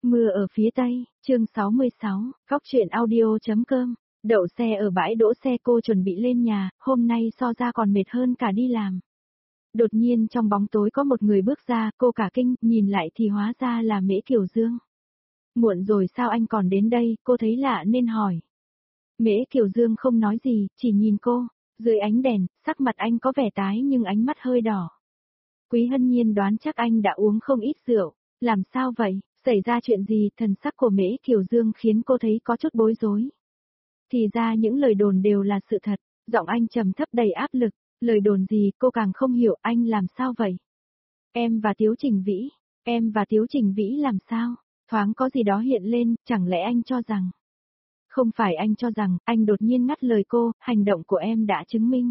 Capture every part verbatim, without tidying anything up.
Mưa ở phía Tây, chương sáu mươi sáu, Góc truyện audio.com, đậu xe ở bãi đỗ xe cô chuẩn bị lên nhà, hôm nay so ra còn mệt hơn cả đi làm. Đột nhiên trong bóng tối có một người bước ra, cô cả kinh, nhìn lại thì hóa ra là Mễ Kiều Dương. Muộn rồi sao anh còn đến đây, cô thấy lạ nên hỏi. Mễ Kiều Dương không nói gì, chỉ nhìn cô, dưới ánh đèn, sắc mặt anh có vẻ tái nhưng ánh mắt hơi đỏ. Quý Hân Nhiên đoán chắc anh đã uống không ít rượu, làm sao vậy? Xảy ra chuyện gì? Thần sắc của Mễ Kiều Dương khiến cô thấy có chút bối rối. Thì ra những lời đồn đều là sự thật, giọng anh trầm thấp đầy áp lực, lời đồn gì cô càng không hiểu, anh làm sao vậy? Em và Tiếu Trình Vĩ, em và Tiếu Trình Vĩ làm sao? Thoáng có gì đó hiện lên, chẳng lẽ anh cho rằng... Không phải anh cho rằng, anh đột nhiên ngắt lời cô, hành động của em đã chứng minh.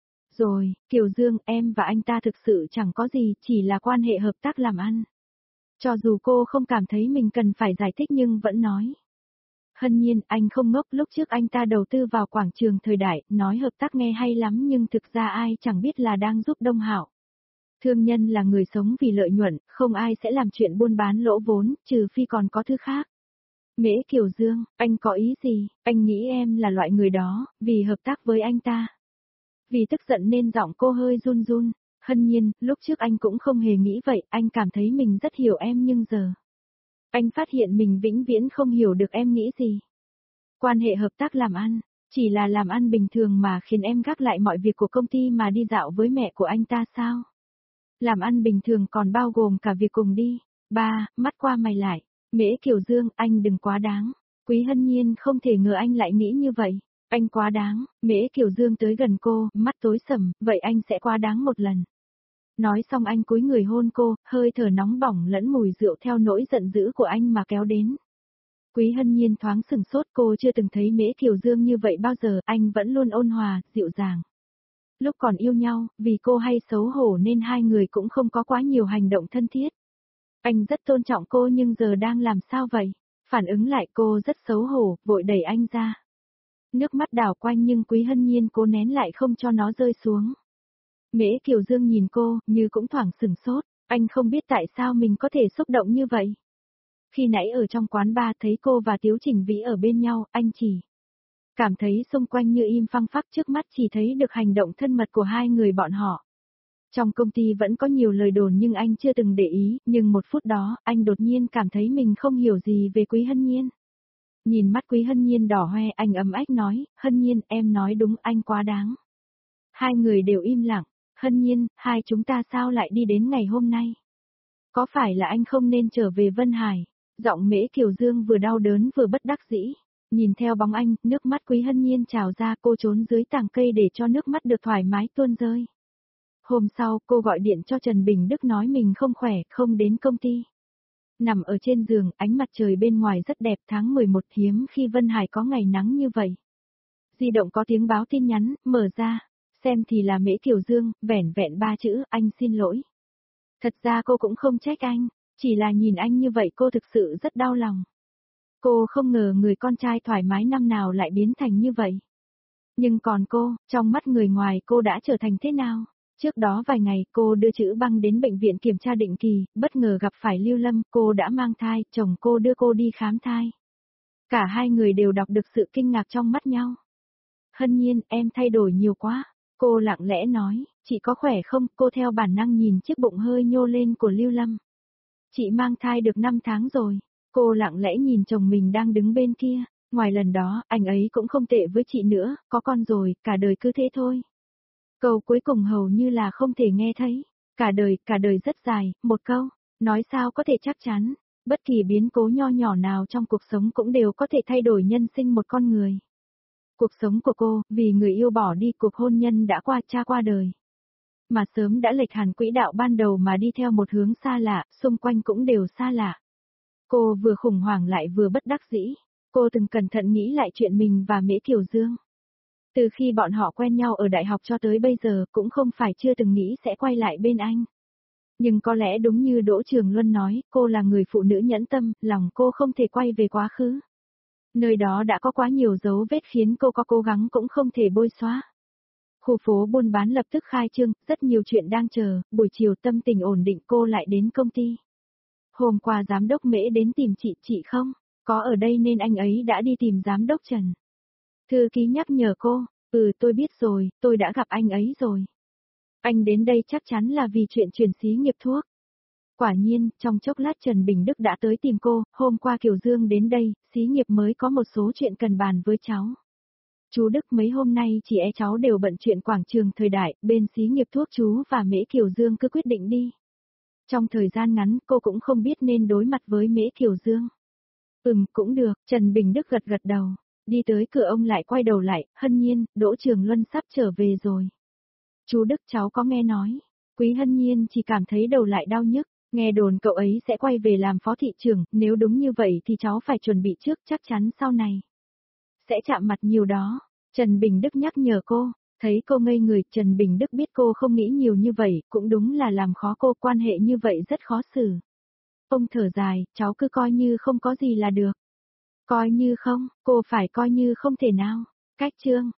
Rồi, Kiều Dương, em và anh ta thực sự chẳng có gì, chỉ là quan hệ hợp tác làm ăn. Cho dù cô không cảm thấy mình cần phải giải thích nhưng vẫn nói. Hân Nhiên, anh không ngốc, lúc trước anh ta đầu tư vào quảng trường thời đại, nói hợp tác nghe hay lắm nhưng thực ra ai chẳng biết là đang giúp Đông Hạo. Thương nhân là người sống vì lợi nhuận, không ai sẽ làm chuyện buôn bán lỗ vốn, trừ phi còn có thứ khác. Mễ Kiều Dương, anh có ý gì? Anh nghĩ em là loại người đó, vì hợp tác với anh ta. Vì tức giận nên giọng cô hơi run run. Hân Nhiên, lúc trước anh cũng không hề nghĩ vậy, anh cảm thấy mình rất hiểu em nhưng giờ. Anh phát hiện mình vĩnh viễn không hiểu được em nghĩ gì. Quan hệ hợp tác làm ăn, chỉ là làm ăn bình thường mà khiến em gác lại mọi việc của công ty mà đi dạo với mẹ của anh ta sao? Làm ăn bình thường còn bao gồm cả việc cùng đi. Ba, mắt qua mày lại. Mễ Kiều Dương, anh đừng quá đáng. Quý Hân Nhiên không thể ngờ anh lại nghĩ như vậy. Anh quá đáng, Mễ Kiều Dương tới gần cô, mắt tối sầm, vậy anh sẽ quá đáng một lần. Nói xong anh cúi người hôn cô, hơi thở nóng bỏng lẫn mùi rượu theo nỗi giận dữ của anh mà kéo đến. Quý Hân Nhiên thoáng sừng sốt, cô chưa từng thấy Mễ Kiều Dương như vậy bao giờ, anh vẫn luôn ôn hòa, dịu dàng. Lúc còn yêu nhau, vì cô hay xấu hổ nên hai người cũng không có quá nhiều hành động thân thiết. Anh rất tôn trọng cô nhưng giờ đang làm sao vậy? Phản ứng lại cô rất xấu hổ, vội đẩy anh ra. Nước mắt đảo quanh nhưng Quý Hân Nhiên cố nén lại không cho nó rơi xuống. Mễ Kiều Dương nhìn cô, như cũng thoảng sửng sốt, anh không biết tại sao mình có thể xúc động như vậy. Khi nãy ở trong quán bar thấy cô và Tiếu Trình Vĩ ở bên nhau, anh chỉ cảm thấy xung quanh như im phăng phắc, trước mắt chỉ thấy được hành động thân mật của hai người bọn họ. Trong công ty vẫn có nhiều lời đồn nhưng anh chưa từng để ý, nhưng một phút đó, anh đột nhiên cảm thấy mình không hiểu gì về Quý Hân Nhiên. Nhìn mắt Quý Hân Nhiên đỏ hoe, anh ấm ách nói, Hân Nhiên, em nói đúng, anh quá đáng. Hai người đều im lặng. Hân Nhiên, hai chúng ta sao lại đi đến ngày hôm nay? Có phải là anh không nên trở về Vân Hải? Giọng Mễ Kiều Dương vừa đau đớn vừa bất đắc dĩ. Nhìn theo bóng anh, nước mắt Quý Hân Nhiên trào ra, cô trốn dưới tàng cây để cho nước mắt được thoải mái tuôn rơi. Hôm sau, cô gọi điện cho Trần Bình Đức nói mình không khỏe, không đến công ty. Nằm ở trên giường, ánh mặt trời bên ngoài rất đẹp, tháng mười một hiếm khi Vân Hải có ngày nắng như vậy. Di động có tiếng báo tin nhắn, mở ra. Xem thì là Mễ Kiều Dương, vẻn vẹn ba chữ, anh xin lỗi. Thật ra cô cũng không trách anh, chỉ là nhìn anh như vậy cô thực sự rất đau lòng. Cô không ngờ người con trai thoải mái năm nào lại biến thành như vậy. Nhưng còn cô, trong mắt người ngoài cô đã trở thành thế nào? Trước đó vài ngày cô đưa chữ Băng đến bệnh viện kiểm tra định kỳ, bất ngờ gặp phải Lưu Lâm, cô đã mang thai, chồng cô đưa cô đi khám thai. Cả hai người đều đọc được sự kinh ngạc trong mắt nhau. Hân Nhiên, em thay đổi nhiều quá. Cô lặng lẽ nói, chị có khỏe không? Cô theo bản năng nhìn chiếc bụng hơi nhô lên của Lưu Lâm. Chị mang thai được năm tháng rồi. Cô lặng lẽ nhìn chồng mình đang đứng bên kia. Ngoài lần đó, anh ấy cũng không tệ với chị nữa, có con rồi, cả đời cứ thế thôi. Câu cuối cùng hầu như là không thể nghe thấy. Cả đời, cả đời rất dài, một câu. Nói sao có thể chắc chắn. Bất kỳ biến cố nho nhỏ nào trong cuộc sống cũng đều có thể thay đổi nhân sinh một con người. Cuộc sống của cô, vì người yêu bỏ đi, cuộc hôn nhân đã qua, cha qua đời. Mà sớm đã lệch hẳn quỹ đạo ban đầu mà đi theo một hướng xa lạ, xung quanh cũng đều xa lạ. Cô vừa khủng hoảng lại vừa bất đắc dĩ. Cô từng cẩn thận nghĩ lại chuyện mình và Mễ Kiều Dương. Từ khi bọn họ quen nhau ở đại học cho tới bây giờ cũng không phải chưa từng nghĩ sẽ quay lại bên anh. Nhưng có lẽ đúng như Đỗ Trường Luân nói, cô là người phụ nữ nhẫn tâm, lòng cô không thể quay về quá khứ. Nơi đó đã có quá nhiều dấu vết khiến cô có cố gắng cũng không thể bôi xóa. Khu phố buôn bán lập tức khai trương, rất nhiều chuyện đang chờ, buổi chiều tâm tình ổn định cô lại đến công ty. Hôm qua giám đốc Mễ đến tìm chị, chị không? Có ở đây nên anh ấy đã đi tìm giám đốc Trần. Thư ký nhắc nhở cô, ừ tôi biết rồi, tôi đã gặp anh ấy rồi. Anh đến đây chắc chắn là vì chuyện chuyển xí nghiệp thuốc. Quả nhiên, trong chốc lát Trần Bình Đức đã tới tìm cô, hôm qua Kiều Dương đến đây, xí nghiệp mới có một số chuyện cần bàn với cháu. Chú Đức mấy hôm nay chị e cháu đều bận chuyện quảng trường thời đại, bên xí nghiệp thuốc chú và Mễ Kiều Dương cứ quyết định đi. Trong thời gian ngắn cô cũng không biết nên đối mặt với Mễ Kiều Dương. Ừm, cũng được, Trần Bình Đức gật gật đầu. Đi tới cửa ông lại quay đầu lại, Hân Nhiên, Đỗ Trường Luân sắp trở về rồi. Chú Đức cháu có nghe nói. Quý Hân Nhiên chỉ cảm thấy đầu lại đau nhức, nghe đồn cậu ấy sẽ quay về làm phó thị trưởng, nếu đúng như vậy thì cháu phải chuẩn bị trước, chắc chắn sau này sẽ chạm mặt nhiều đó. Trần Bình Đức nhắc nhở cô, thấy cô ngây người, Trần Bình Đức biết cô không nghĩ nhiều như vậy, cũng đúng là làm khó cô, quan hệ như vậy rất khó xử. Ông thở dài, cháu cứ coi như không có gì là được. Coi như không, cô phải coi như không thể nào. Cách chương